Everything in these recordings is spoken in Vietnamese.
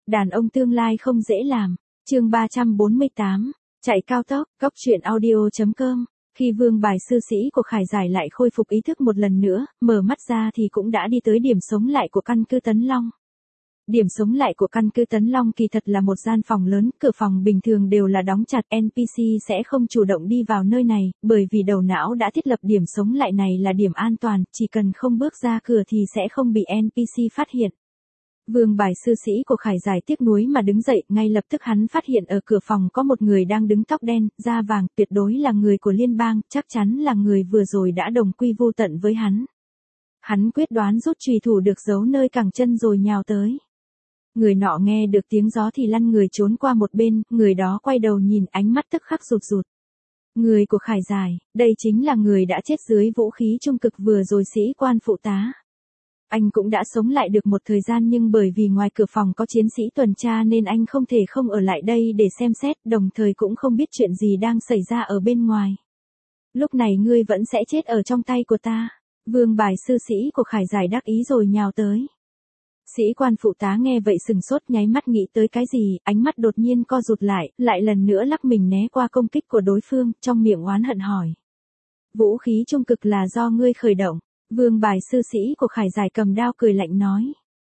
Đàn ông tương lai không dễ làm. Chương 348. Chạy cao tốc. Cốc truyện audio.com. Khi vương bài sư sĩ của Khải Giải lại khôi phục ý thức một lần nữa, mở mắt ra thì cũng đã đi tới điểm sống lại của căn cứ Tấn Long. Điểm sống lại của căn cứ Tấn Long kỳ thật là một gian phòng lớn, cửa phòng bình thường đều là đóng chặt, NPC sẽ không chủ động đi vào nơi này, bởi vì đầu não đã thiết lập điểm sống lại này là điểm an toàn, chỉ cần không bước ra cửa thì sẽ không bị NPC phát hiện. Vương bài sư sĩ của Khải Giải tiếc nuối mà đứng dậy, ngay lập tức hắn phát hiện ở cửa phòng có một người đang đứng tóc đen, da vàng, tuyệt đối là người của liên bang, chắc chắn là người vừa rồi đã đồng quy vô tận với hắn. Hắn quyết đoán rút chùy thủ được giấu nơi cẳng chân rồi nhào tới. Người nọ nghe được tiếng gió thì lăn người trốn qua một bên, người đó quay đầu nhìn, ánh mắt tức khắc rụt rụt. Người của Khải Giải, đây chính là người đã chết dưới vũ khí trung cực vừa rồi sĩ quan phụ tá. Anh cũng đã sống lại được một thời gian nhưng bởi vì ngoài cửa phòng có chiến sĩ tuần tra nên anh không thể không ở lại đây để xem xét, đồng thời cũng không biết chuyện gì đang xảy ra ở bên ngoài. Lúc này ngươi vẫn sẽ chết ở trong tay của ta. Vương bài sư sĩ của Khải Giải đắc ý rồi nhào tới. Sĩ quan phụ tá nghe vậy sừng sốt, nháy mắt nghĩ tới cái gì, ánh mắt đột nhiên co rụt lại lần nữa lắc mình né qua công kích của đối phương, trong miệng oán hận hỏi. Vũ khí trung cực là do ngươi khởi động. Vương bài sư sĩ của Khải Giải cầm đao cười lạnh nói.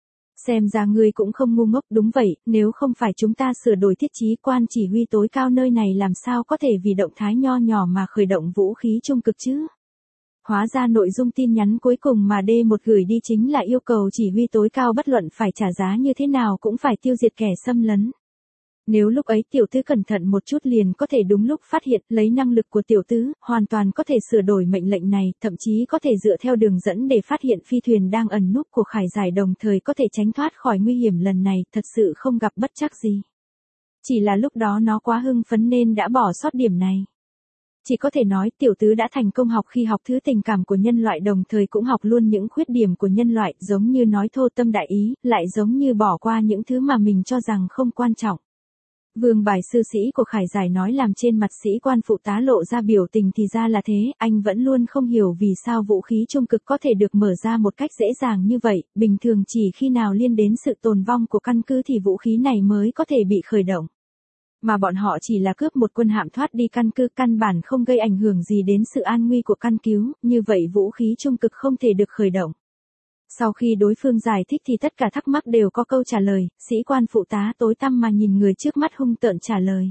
Xem ra ngươi cũng không ngu ngốc, đúng vậy, nếu không phải chúng ta sửa đổi thiết chí, quan chỉ huy tối cao nơi này làm sao có thể vì động thái nho nhỏ mà khởi động vũ khí trung cực chứ? Hóa ra nội dung tin nhắn cuối cùng mà D1 gửi đi chính là yêu cầu chỉ huy tối cao bất luận phải trả giá như thế nào cũng phải tiêu diệt kẻ xâm lấn. Nếu lúc ấy tiểu tứ cẩn thận một chút liền có thể đúng lúc phát hiện, lấy năng lực của tiểu tứ, hoàn toàn có thể sửa đổi mệnh lệnh này, thậm chí có thể dựa theo đường dẫn để phát hiện phi thuyền đang ẩn núp của Khải Giải, đồng thời có thể tránh thoát khỏi nguy hiểm lần này, thật sự không gặp bất trắc gì. Chỉ là lúc đó nó quá hưng phấn nên đã bỏ sót điểm này. Chỉ có thể nói tiểu tứ đã thành công học khi học thứ tình cảm của nhân loại, đồng thời cũng học luôn những khuyết điểm của nhân loại, giống như nói thô tâm đại ý, lại giống như bỏ qua những thứ mà mình cho rằng không quan trọng. Vương bài sư sĩ của Khải Giải nói làm trên mặt sĩ quan phụ tá lộ ra biểu tình thì ra là thế, anh vẫn luôn không hiểu vì sao vũ khí trung cực có thể được mở ra một cách dễ dàng như vậy, bình thường chỉ khi nào liên đến sự tồn vong của căn cứ thì vũ khí này mới có thể bị khởi động. Mà bọn họ chỉ là cướp một quân hạm thoát đi căn cứ, căn bản không gây ảnh hưởng gì đến sự an nguy của căn cứ, như vậy vũ khí trung cực không thể được khởi động. Sau khi đối phương giải thích thì tất cả thắc mắc đều có câu trả lời, sĩ quan phụ tá tối tăm mà nhìn người trước mắt hung tợn trả lời.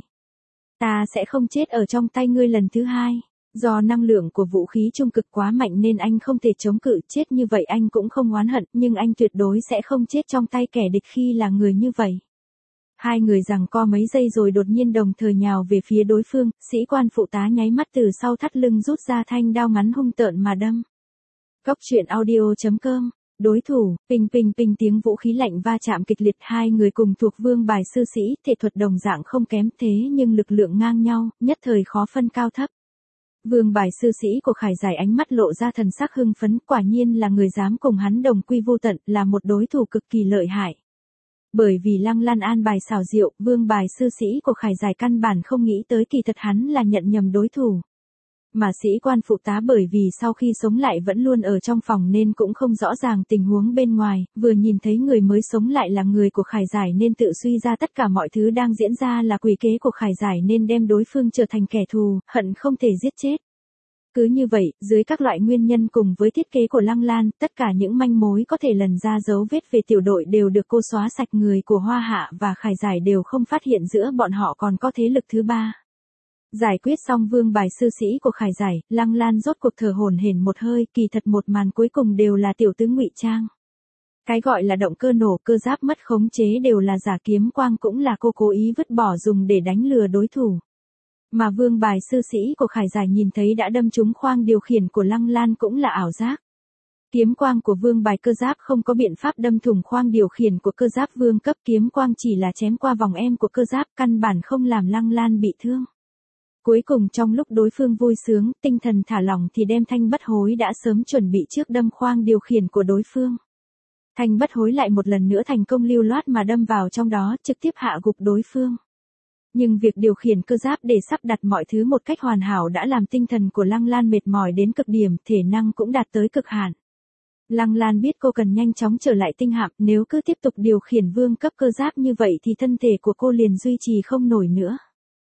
Ta sẽ không chết ở trong tay ngươi lần thứ hai. Do năng lượng của vũ khí trung cực quá mạnh nên anh không thể chống cự, chết như vậy anh cũng không oán hận, nhưng anh tuyệt đối sẽ không chết trong tay kẻ địch khi là người như vậy. Hai người giằng co mấy giây rồi đột nhiên đồng thời nhào về phía đối phương, sĩ quan phụ tá nháy mắt từ sau thắt lưng rút ra thanh đao ngắn hung tợn mà đâm. Cốc truyện audio.com. Đối thủ, ping ping ping, tiếng vũ khí lạnh va chạm kịch liệt, hai người cùng thuộc vương bài sư sĩ, thể thuật đồng dạng không kém, thế nhưng lực lượng ngang nhau, nhất thời khó phân cao thấp. Vương bài sư sĩ của Khải Giải ánh mắt lộ ra thần sắc hưng phấn, quả nhiên là người dám cùng hắn đồng quy vô tận, là một đối thủ cực kỳ lợi hại. Bởi vì Lăng Lan an bài xảo diệu, vương bài sư sĩ của Khải Giải căn bản không nghĩ tới kỳ thật hắn là nhận nhầm đối thủ. Mà sĩ quan phụ tá bởi vì sau khi sống lại vẫn luôn ở trong phòng nên cũng không rõ ràng tình huống bên ngoài, vừa nhìn thấy người mới sống lại là người của Khải Giải nên tự suy ra tất cả mọi thứ đang diễn ra là quỷ kế của Khải Giải nên đem đối phương trở thành kẻ thù, hận không thể giết chết. Cứ như vậy, dưới các loại nguyên nhân cùng với thiết kế của Lăng Lan, tất cả những manh mối có thể lần ra dấu vết về tiểu đội đều được cô xóa sạch, người của Hoa Hạ và Khải Giải đều không phát hiện giữa bọn họ còn có thế lực thứ ba. Giải quyết xong vương bài sư sĩ của Khải Giải, Lăng Lan rốt cuộc thở hổn hển một hơi, kỳ thật một màn cuối cùng đều là tiểu tứ ngụy trang. Cái gọi là động cơ nổ, cơ giáp mất khống chế đều là giả, kiếm quang cũng là cô cố ý vứt bỏ dùng để đánh lừa đối thủ. Mà vương bài sư sĩ của Khải Giải nhìn thấy đã đâm trúng khoang điều khiển của Lăng Lan cũng là ảo giác. Kiếm quang của vương bài cơ giáp không có biện pháp đâm thủng khoang điều khiển của cơ giáp vương cấp, kiếm quang chỉ là chém qua vòng em của cơ giáp, căn bản không làm Lăng Lan bị thương. Cuối cùng trong lúc đối phương vui sướng, tinh thần thả lỏng thì đem thanh bất hối đã sớm chuẩn bị trước đâm khoang điều khiển của đối phương. Thanh bất hối lại một lần nữa thành công lưu loát mà đâm vào trong đó, trực tiếp hạ gục đối phương. Nhưng việc điều khiển cơ giáp để sắp đặt mọi thứ một cách hoàn hảo đã làm tinh thần của Lăng Lan mệt mỏi đến cực điểm, thể năng cũng đạt tới cực hạn. Lăng Lan biết cô cần nhanh chóng trở lại tinh hạm, nếu cứ tiếp tục điều khiển vương cấp cơ giáp như vậy thì thân thể của cô liền duy trì không nổi nữa.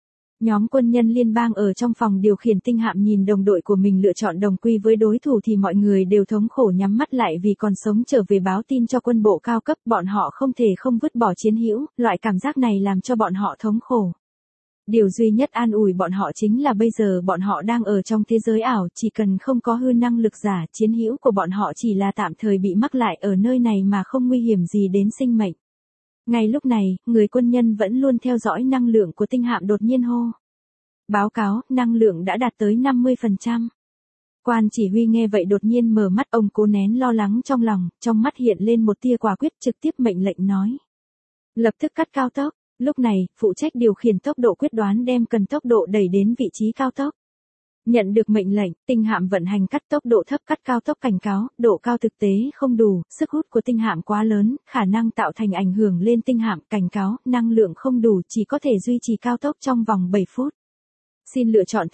Nhóm quân nhân liên bang ở trong phòng điều khiển tinh hạm nhìn đồng đội của mình lựa chọn đồng quy với đối thủ thì mọi người đều thống khổ nhắm mắt lại vì còn sống trở về báo tin cho quân bộ cao cấp, bọn họ không thể không vứt bỏ chiến hữu, loại cảm giác này làm cho bọn họ thống khổ. Điều duy nhất an ủi bọn họ chính là bây giờ bọn họ đang ở trong thế giới ảo, chỉ cần không có hư năng lực giả, chiến hữu của bọn họ chỉ là tạm thời bị mắc lại ở nơi này mà không nguy hiểm gì đến sinh mệnh. Ngay lúc này, người quân nhân vẫn luôn theo dõi năng lượng của tinh hạm đột nhiên hô. Báo cáo, năng lượng đã đạt tới 50%. Quan chỉ huy nghe vậy đột nhiên mở mắt, ông cố nén lo lắng trong lòng, trong mắt hiện lên một tia quả quyết, trực tiếp mệnh lệnh nói. Lập tức cắt cao tốc. Lúc này, phụ trách điều khiển tốc độ quyết đoán đem cần tốc độ đẩy đến vị trí cao tốc. Nhận được mệnh lệnh, tinh hạm vận hành cắt tốc độ thấp, cắt cao tốc cảnh cáo, độ cao thực tế không đủ, sức hút của tinh hạm quá lớn, khả năng tạo thành ảnh hưởng lên tinh hạm, cảnh cáo, năng lượng không đủ, chỉ có thể duy trì cao tốc trong vòng 7 phút. Xin lựa chọn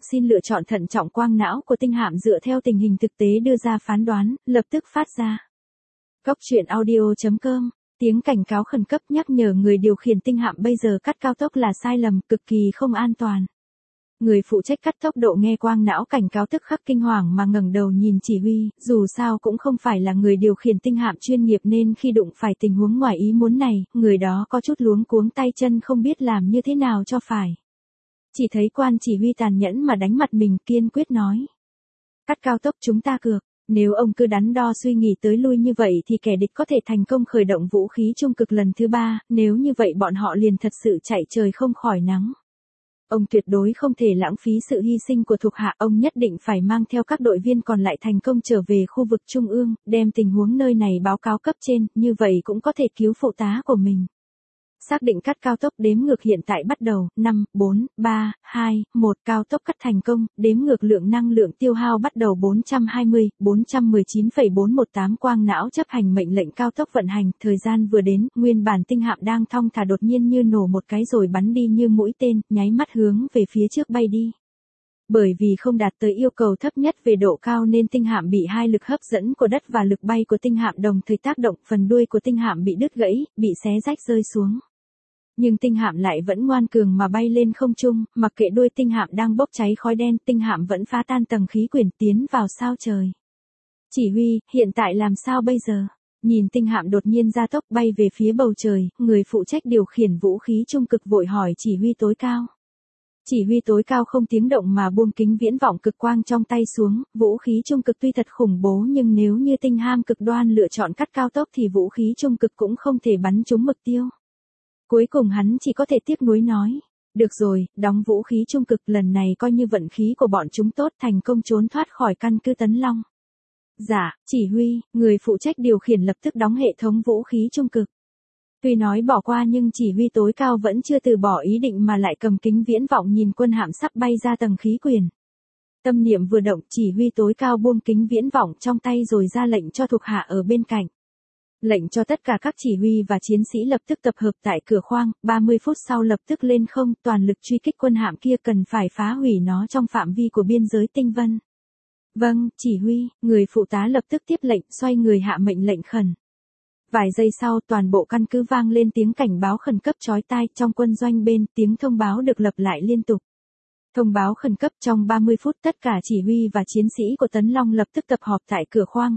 thận trọng, quang não của tinh hạm dựa theo tình hình thực tế đưa ra phán đoán, lập tức phát ra. Góc truyện audio.com. Tiếng cảnh cáo khẩn cấp nhắc nhở người điều khiển tinh hạm bây giờ cắt cao tốc là sai lầm, cực kỳ không an toàn. Người phụ trách cắt tốc độ nghe quang não cảnh cáo tức khắc kinh hoàng mà ngẩng đầu nhìn chỉ huy, dù sao cũng không phải là người điều khiển tinh hạm chuyên nghiệp nên khi đụng phải tình huống ngoài ý muốn này, người đó có chút luống cuống tay chân không biết làm như thế nào cho phải. Chỉ thấy quan chỉ huy tàn nhẫn mà đánh mặt mình, kiên quyết nói. Cắt cao tốc chúng ta cược. Nếu ông cứ đắn đo suy nghĩ tới lui như vậy thì kẻ địch có thể thành công khởi động vũ khí trung cực lần thứ 3, nếu như vậy bọn họ liền thật sự chạy trời không khỏi nắng. Ông tuyệt đối không thể lãng phí sự hy sinh của thuộc hạ, ông nhất định phải mang theo các đội viên còn lại thành công trở về khu vực trung ương, đem tình huống nơi này báo cáo cấp trên, như vậy cũng có thể cứu phụ tá của mình. Xác định cắt cao tốc, đếm ngược hiện tại bắt đầu, 5, 4, 3, 2, 1, cao tốc cắt thành công, đếm ngược lượng năng lượng tiêu hao bắt đầu 419,418 quang não chấp hành mệnh lệnh cao tốc vận hành, thời gian vừa đến, nguyên bản tinh hạm đang thong thả đột nhiên như nổ một cái rồi bắn đi như mũi tên, nháy mắt hướng về phía trước bay đi. Bởi vì không đạt tới yêu cầu thấp nhất về độ cao nên tinh hạm bị hai lực hấp dẫn của đất và lực bay của tinh hạm đồng thời tác động, phần đuôi của tinh hạm bị đứt gãy, bị xé rách rơi xuống. Nhưng tinh hạm lại vẫn ngoan cường mà bay lên không trung, mặc kệ đuôi tinh hạm đang bốc cháy khói đen, tinh hạm vẫn phá tan tầng khí quyển tiến vào sao trời. Chỉ huy, hiện tại làm sao bây giờ? Nhìn tinh hạm đột nhiên gia tốc bay về phía bầu trời, người phụ trách điều khiển vũ khí trung cực vội hỏi chỉ huy tối cao. Chỉ huy tối cao không tiếng động mà buông kính viễn vọng cực quang trong tay xuống, vũ khí trung cực tuy thật khủng bố nhưng nếu như tinh ham cực đoan lựa chọn cắt cao tốc thì vũ khí trung cực cũng không thể bắn trúng mục tiêu. Cuối cùng hắn chỉ có thể tiếc nuối nói, được rồi, đóng vũ khí trung cực, lần này coi như vận khí của bọn chúng tốt, thành công trốn thoát khỏi căn cứ Tấn Long. Dạ, chỉ huy, người phụ trách điều khiển lập tức đóng hệ thống vũ khí trung cực. Tuy nói bỏ qua nhưng chỉ huy tối cao vẫn chưa từ bỏ ý định mà lại cầm kính viễn vọng nhìn quân hạm sắp bay ra tầng khí quyển. Tâm niệm vừa động, chỉ huy tối cao buông kính viễn vọng trong tay rồi ra lệnh cho thuộc hạ ở bên cạnh. Lệnh cho tất cả các chỉ huy và chiến sĩ lập tức tập hợp tại cửa khoang, 30 phút sau lập tức lên không, toàn lực truy kích quân hạm kia, cần phải phá hủy nó trong phạm vi của biên giới tinh vân. Vâng, chỉ huy, người phụ tá lập tức tiếp lệnh, xoay người hạ mệnh lệnh khẩn. Vài giây sau toàn bộ căn cứ vang lên tiếng cảnh báo khẩn cấp chói tai, trong quân doanh bên tiếng thông báo được lặp lại liên tục. Thông báo khẩn cấp, trong 30 phút tất cả chỉ huy và chiến sĩ của Tấn Long lập tức tập họp tại cửa khoang,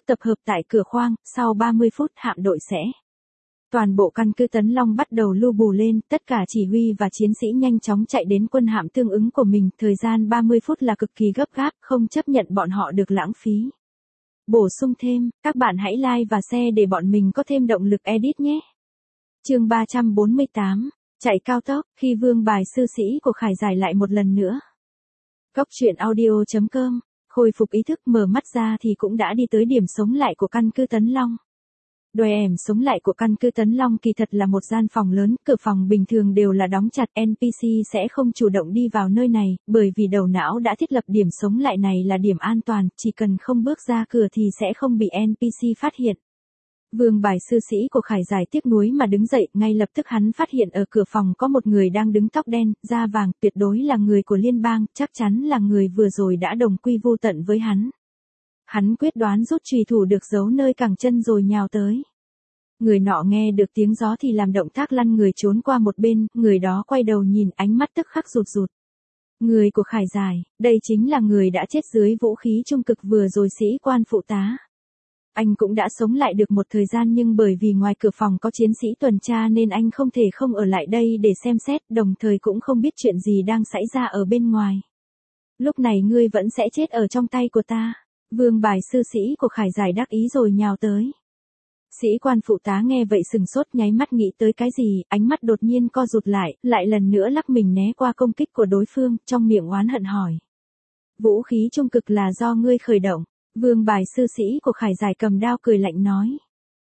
sau 30 phút hạm đội sẽ. Toàn bộ căn cứ Tấn Long bắt đầu lu bù lên, tất cả chỉ huy và chiến sĩ nhanh chóng chạy đến quân hạm tương ứng của mình, thời gian 30 phút là cực kỳ gấp gáp, không chấp nhận bọn họ được lãng phí. Bổ sung thêm, các bạn hãy like và share để bọn mình có thêm động lực edit nhé. Chương 348, chạy cao tốc, khi vương bài sư sĩ của Khải giải lại một lần nữa. Góc truyện audio.com, khôi phục ý thức mở mắt ra thì cũng đã đi tới điểm sống lại của căn cứ Tấn Long. Đồi ẻm sống lại của căn cứ Tấn Long kỳ thật là một gian phòng lớn, cửa phòng bình thường đều là đóng chặt, NPC sẽ không chủ động đi vào nơi này, bởi vì đầu não đã thiết lập điểm sống lại này là điểm an toàn, chỉ cần không bước ra cửa thì sẽ không bị NPC phát hiện. Vương bài sư sĩ của Khải giải tiếc nuối mà đứng dậy, ngay lập tức hắn phát hiện ở cửa phòng có một người đang đứng tóc đen, da vàng, tuyệt đối là người của liên bang, chắc chắn là người vừa rồi đã đồng quy vô tận với hắn. Hắn quyết đoán rút chùy thủ được giấu nơi cẳng chân rồi nhào tới. Người nọ nghe được tiếng gió thì làm động tác lăn người trốn qua một bên, người đó quay đầu nhìn, ánh mắt tức khắc rụt rụt. Người của Khải Giải, đây chính là người đã chết dưới vũ khí trung cực vừa rồi, sĩ quan phụ tá. Anh cũng đã sống lại được một thời gian, nhưng bởi vì ngoài cửa phòng có chiến sĩ tuần tra nên anh không thể không ở lại đây để xem xét, đồng thời cũng không biết chuyện gì đang xảy ra ở bên ngoài. Lúc này ngươi vẫn sẽ chết ở trong tay của ta. Vương Bài sư sĩ của Khải Giải đắc ý rồi nhào tới. Sĩ quan phụ tá nghe vậy sừng sốt, nháy mắt nghĩ tới cái gì, ánh mắt đột nhiên co rụt lại lần nữa lắc mình né qua công kích của đối phương, trong miệng oán hận hỏi. Vũ khí trung cực là do ngươi khởi động. Vương Bài sư sĩ của Khải Giải cầm đao cười lạnh nói.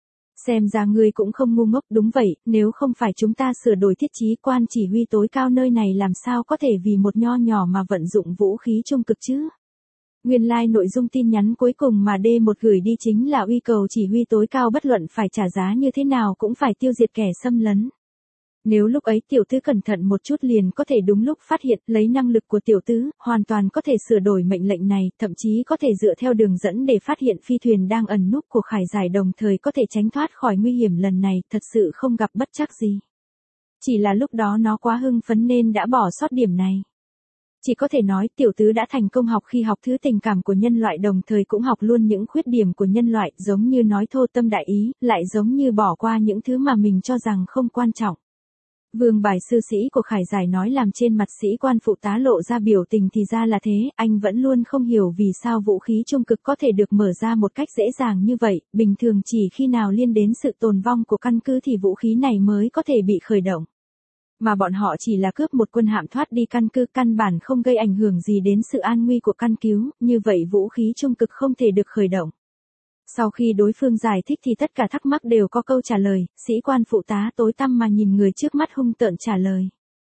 Xem ra ngươi cũng không ngu ngốc, đúng vậy, nếu không phải chúng ta sửa đổi thiết chí, quan chỉ huy tối cao nơi này làm sao có thể vì một nho nhỏ mà vận dụng vũ khí trung cực chứ? Nguyên lai nội dung tin nhắn cuối cùng mà D1 gửi đi chính là uy cầu chỉ huy tối cao bất luận phải trả giá như thế nào cũng phải tiêu diệt kẻ xâm lấn. Nếu lúc ấy tiểu tứ cẩn thận một chút liền có thể đúng lúc phát hiện, lấy năng lực của tiểu tứ, hoàn toàn có thể sửa đổi mệnh lệnh này, thậm chí có thể dựa theo đường dẫn để phát hiện phi thuyền đang ẩn núp của Khải Giải, đồng thời có thể tránh thoát khỏi nguy hiểm lần này, thật sự không gặp bất trắc gì. Chỉ là lúc đó nó quá hưng phấn nên đã bỏ sót điểm này. Chỉ có thể nói tiểu tứ đã thành công học khi học thứ tình cảm của nhân loại, đồng thời cũng học luôn những khuyết điểm của nhân loại, giống như nói thô tâm đại ý, lại giống như bỏ qua những thứ mà mình cho rằng không quan trọng. Vương Bài sư sĩ của Khải Giải nói làm trên mặt sĩ quan phụ tá lộ ra biểu tình, thì ra là thế, anh vẫn luôn không hiểu vì sao vũ khí trung cực có thể được mở ra một cách dễ dàng như vậy, bình thường chỉ khi nào liên đến sự tồn vong của căn cứ thì vũ khí này mới có thể bị khởi động. Mà bọn họ chỉ là cướp một quân hạm thoát đi căn cứ, căn bản không gây ảnh hưởng gì đến sự an nguy của căn cứ, như vậy vũ khí trung cực không thể được khởi động. Sau khi đối phương giải thích thì tất cả thắc mắc đều có câu trả lời, sĩ quan phụ tá tối tăm mà nhìn người trước mắt hung tợn trả lời.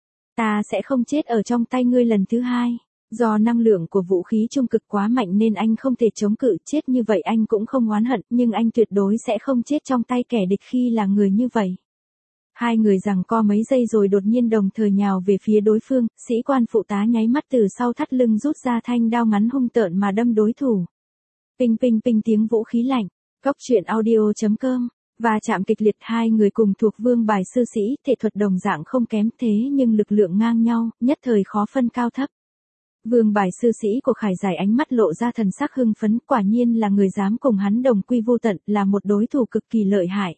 Ta sẽ không chết ở trong tay ngươi lần thứ hai. Do năng lượng của vũ khí trung cực quá mạnh nên anh không thể chống cự, chết như vậy anh cũng không oán hận, nhưng anh tuyệt đối sẽ không chết trong tay kẻ địch khi là người như vậy. Hai người giằng co mấy giây rồi đột nhiên đồng thời nhào về phía đối phương, sĩ quan phụ tá nháy mắt từ sau thắt lưng rút ra thanh đao ngắn hung tợn mà đâm đối thủ. Ping ping ping tiếng vũ khí lạnh. Cốc truyện audio.com. Và chạm kịch liệt, hai người cùng thuộc Vương Bài sư sĩ, thể thuật đồng dạng không kém, thế nhưng lực lượng ngang nhau, nhất thời khó phân cao thấp. Vương Bài sư sĩ của Khải Giải ánh mắt lộ ra thần sắc hưng phấn, quả nhiên là người dám cùng hắn đồng quy vô tận, là một đối thủ cực kỳ lợi hại.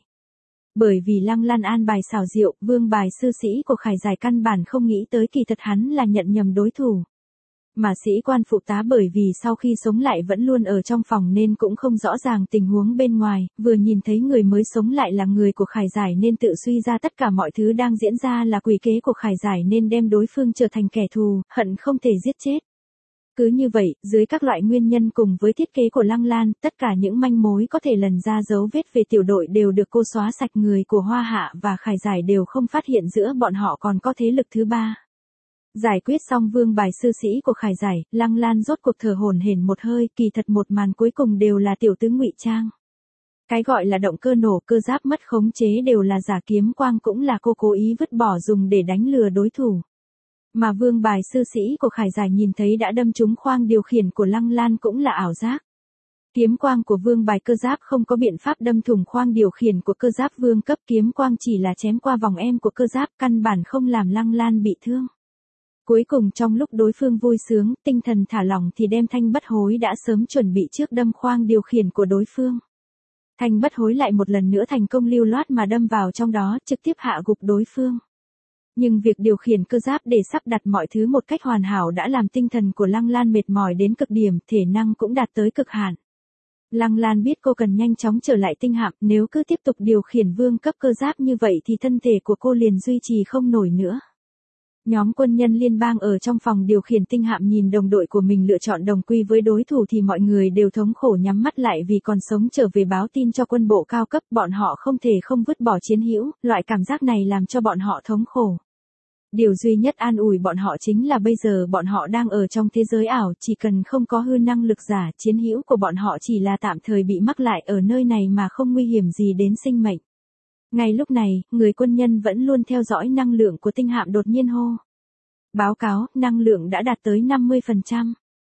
Bởi vì Lăng Lan an bài xảo diệu, Vương Bài sư sĩ của Khải Giải căn bản không nghĩ tới kỳ thật hắn là nhận nhầm đối thủ. Mà sĩ quan phụ tá bởi vì sau khi sống lại vẫn luôn ở trong phòng nên cũng không rõ ràng tình huống bên ngoài, vừa nhìn thấy người mới sống lại là người của Khải Giải nên tự suy ra tất cả mọi thứ đang diễn ra là quỷ kế của Khải Giải nên đem đối phương trở thành kẻ thù, hận không thể giết chết. Cứ như vậy, dưới các loại nguyên nhân cùng với thiết kế của Lăng Lan, tất cả những manh mối có thể lần ra dấu vết về tiểu đội đều được cô xóa sạch, người của Hoa Hạ và Khải Giải đều không phát hiện giữa bọn họ còn có thế lực thứ ba. Giải quyết xong Vương Bài sư sĩ của Khải Giải, Lăng Lan rốt cuộc thở hổn hển một hơi, kỳ thật một màn cuối cùng đều là tiểu tứ ngụy trang. Cái gọi là động cơ nổ, cơ giáp mất khống chế đều là giả, kiếm quang cũng là cô cố ý vứt bỏ dùng để đánh lừa đối thủ. Mà Vương Bài sư sĩ của Khải Giải nhìn thấy đã đâm trúng khoang điều khiển của Lăng Lan cũng là ảo giác. Kiếm quang của Vương Bài cơ giáp không có biện pháp đâm thủng khoang điều khiển của cơ giáp vương cấp, kiếm quang chỉ là chém qua vòng em của cơ giáp, căn bản không làm Lăng Lan bị thương. Cuối cùng trong lúc đối phương vui sướng, tinh thần thả lỏng thì đem thanh bất hối đã sớm chuẩn bị trước đâm khoang điều khiển của đối phương. Thanh bất hối lại một lần nữa thành công lưu loát mà đâm vào trong đó, trực tiếp hạ gục đối phương. Nhưng việc điều khiển cơ giáp để sắp đặt mọi thứ một cách hoàn hảo đã làm tinh thần của Lăng Lan mệt mỏi đến cực điểm, thể năng cũng đạt tới cực hạn. Lăng Lan biết cô cần nhanh chóng trở lại tinh hạm, nếu cứ tiếp tục điều khiển vương cấp cơ giáp như vậy thì thân thể của cô liền duy trì không nổi nữa. Nhóm quân nhân liên bang ở trong phòng điều khiển tinh hạm nhìn đồng đội của mình lựa chọn đồng quy với đối thủ thì mọi người đều thống khổ nhắm mắt lại vì còn sống trở về báo tin cho quân bộ cao cấp, bọn họ không thể không vứt bỏ chiến hữu, loại cảm giác này làm cho bọn họ thống khổ. Điều duy nhất an ủi bọn họ chính là bây giờ bọn họ đang ở trong thế giới ảo, chỉ cần không có hư năng lực giả, chiến hữu của bọn họ chỉ là tạm thời bị mắc lại ở nơi này mà không nguy hiểm gì đến sinh mệnh. Ngay lúc này, người quân nhân vẫn luôn theo dõi năng lượng của tinh hạm đột nhiên hô. Báo cáo, năng lượng đã đạt tới 50%.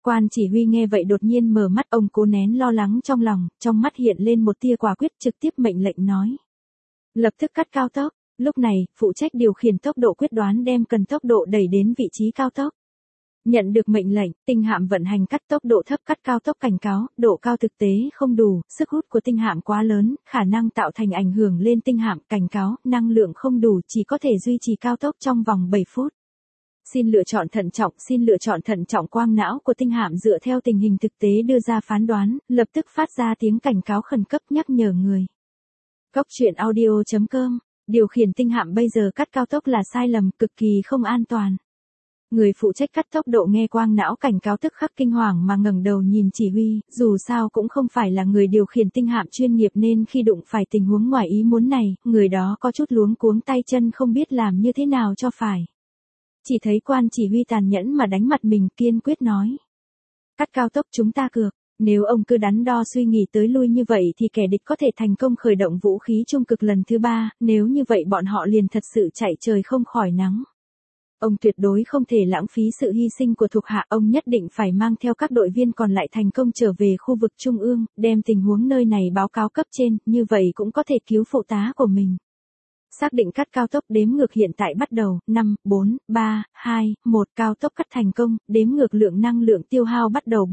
Quan chỉ huy nghe vậy đột nhiên mở mắt, ông cố nén lo lắng trong lòng, trong mắt hiện lên một tia quả quyết, trực tiếp mệnh lệnh nói. Lập tức cắt cao tốc. Lúc này, phụ trách điều khiển tốc độ quyết đoán đem cần tốc độ đẩy đến vị trí cao tốc. Nhận được mệnh lệnh, tinh hạm vận hành cắt tốc độ thấp, cắt cao tốc cảnh cáo, độ cao thực tế không đủ, sức hút của tinh hạm quá lớn, khả năng tạo thành ảnh hưởng lên tinh hạm, cảnh cáo, năng lượng không đủ, chỉ có thể duy trì cao tốc trong vòng 7 phút. Xin lựa chọn thận trọng, quang não của tinh hạm dựa theo tình hình thực tế đưa ra phán đoán, lập tức phát ra tiếng cảnh cáo khẩn cấp nhắc nhở người. Góc truyện audio.com, điều khiển tinh hạm bây giờ cắt cao tốc là sai lầm, cực kỳ không an toàn. Người phụ trách cắt tốc độ nghe quang não cảnh cáo tức khắc kinh hoàng mà ngẩng đầu nhìn chỉ huy, dù sao cũng không phải là người điều khiển tinh hạm chuyên nghiệp nên khi đụng phải tình huống ngoài ý muốn này, người đó có chút luống cuống tay chân không biết làm như thế nào cho phải. Chỉ thấy quan chỉ huy tàn nhẫn mà đánh mặt mình, kiên quyết nói. Cắt cao tốc chúng ta cược, nếu ông cứ đắn đo suy nghĩ tới lui như vậy thì kẻ địch có thể thành công khởi động vũ khí trung cực lần thứ 3, nếu như vậy bọn họ liền thật sự chạy trời không khỏi nắng. Ông tuyệt đối không thể lãng phí sự hy sinh của thuộc hạ, ông nhất định phải mang theo các đội viên còn lại thành công trở về khu vực trung ương, đem tình huống nơi này báo cáo cấp trên, như vậy cũng có thể cứu phụ tá của mình. Xác định cắt cao tốc, đếm ngược hiện tại bắt đầu, 5, 4, 3, 2, 1, cao tốc cắt thành công, đếm ngược lượng năng lượng tiêu hao bắt đầu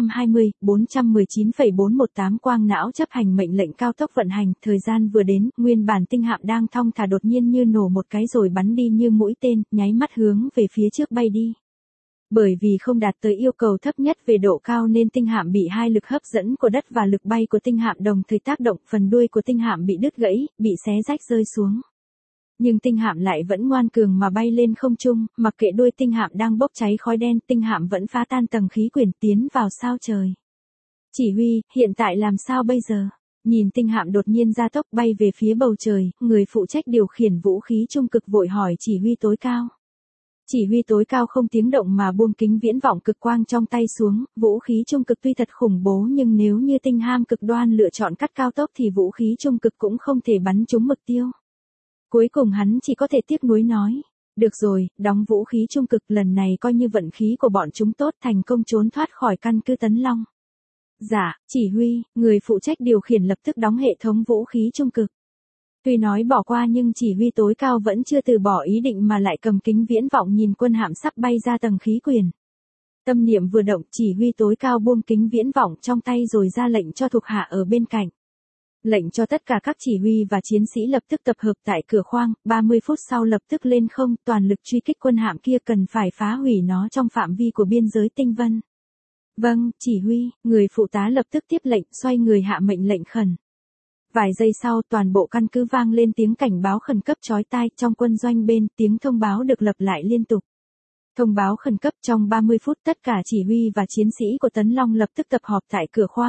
419,418 quang não chấp hành mệnh lệnh cao tốc vận hành, thời gian vừa đến, nguyên bản tinh hạm đang thong thả đột nhiên như nổ một cái rồi bắn đi như mũi tên, nháy mắt hướng về phía trước bay đi. Bởi vì không đạt tới yêu cầu thấp nhất về độ cao nên tinh hạm bị hai lực hấp dẫn của đất và lực bay của tinh hạm đồng thời tác động, phần đuôi của tinh hạm bị đứt gãy, bị xé rách rơi xuống. Nhưng tinh hạm lại vẫn ngoan cường mà bay lên không trung, mặc kệ đuôi tinh hạm đang bốc cháy khói đen, tinh hạm vẫn phá tan tầng khí quyển tiến vào sao trời. Chỉ huy, hiện tại làm sao bây giờ? Nhìn tinh hạm đột nhiên gia tốc bay về phía bầu trời, người phụ trách điều khiển vũ khí trung cực vội hỏi chỉ huy tối cao. Chỉ huy tối cao không tiếng động mà buông kính viễn vọng cực quang trong tay xuống, vũ khí trung cực tuy thật khủng bố nhưng nếu như tinh ham cực đoan lựa chọn cắt cao tốc thì vũ khí trung cực cũng không thể bắn trúng mục tiêu. Cuối cùng hắn chỉ có thể tiếc nuối nói, được rồi, đóng vũ khí trung cực, lần này coi như vận khí của bọn chúng tốt, thành công trốn thoát khỏi căn cứ Tấn Long. Dạ, chỉ huy, người phụ trách điều khiển lập tức đóng hệ thống vũ khí trung cực. Tuy nói bỏ qua nhưng chỉ huy tối cao vẫn chưa từ bỏ ý định mà lại cầm kính viễn vọng nhìn quân hạm sắp bay ra tầng khí quyển. Tâm niệm vừa động, chỉ huy tối cao buông kính viễn vọng trong tay rồi ra lệnh cho thuộc hạ ở bên cạnh. Lệnh cho tất cả các chỉ huy và chiến sĩ lập tức tập hợp tại cửa khoang, 30 phút sau lập tức lên không, toàn lực truy kích quân hạm kia, cần phải phá hủy nó trong phạm vi của biên giới Tinh Vân. Vâng, chỉ huy, người phụ tá lập tức tiếp lệnh, xoay người hạ mệnh lệnh khẩn. Vài giây sau, toàn bộ căn cứ vang lên tiếng cảnh báo khẩn cấp chói tai, trong quân doanh bên, tiếng thông báo được lặp lại liên tục. Thông báo khẩn cấp, trong 30 phút tất cả chỉ huy và chiến sĩ của Tấn Long lập tức tập hợp tại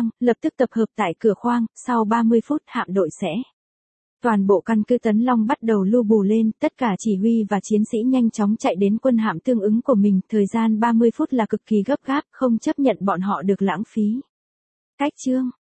cửa khoang, sau 30 phút hạm đội sẽ. Toàn bộ căn cứ Tấn Long bắt đầu lu bù lên, tất cả chỉ huy và chiến sĩ nhanh chóng chạy đến quân hạm tương ứng của mình, thời gian 30 phút là cực kỳ gấp gáp, không chấp nhận bọn họ được lãng phí. Cách chương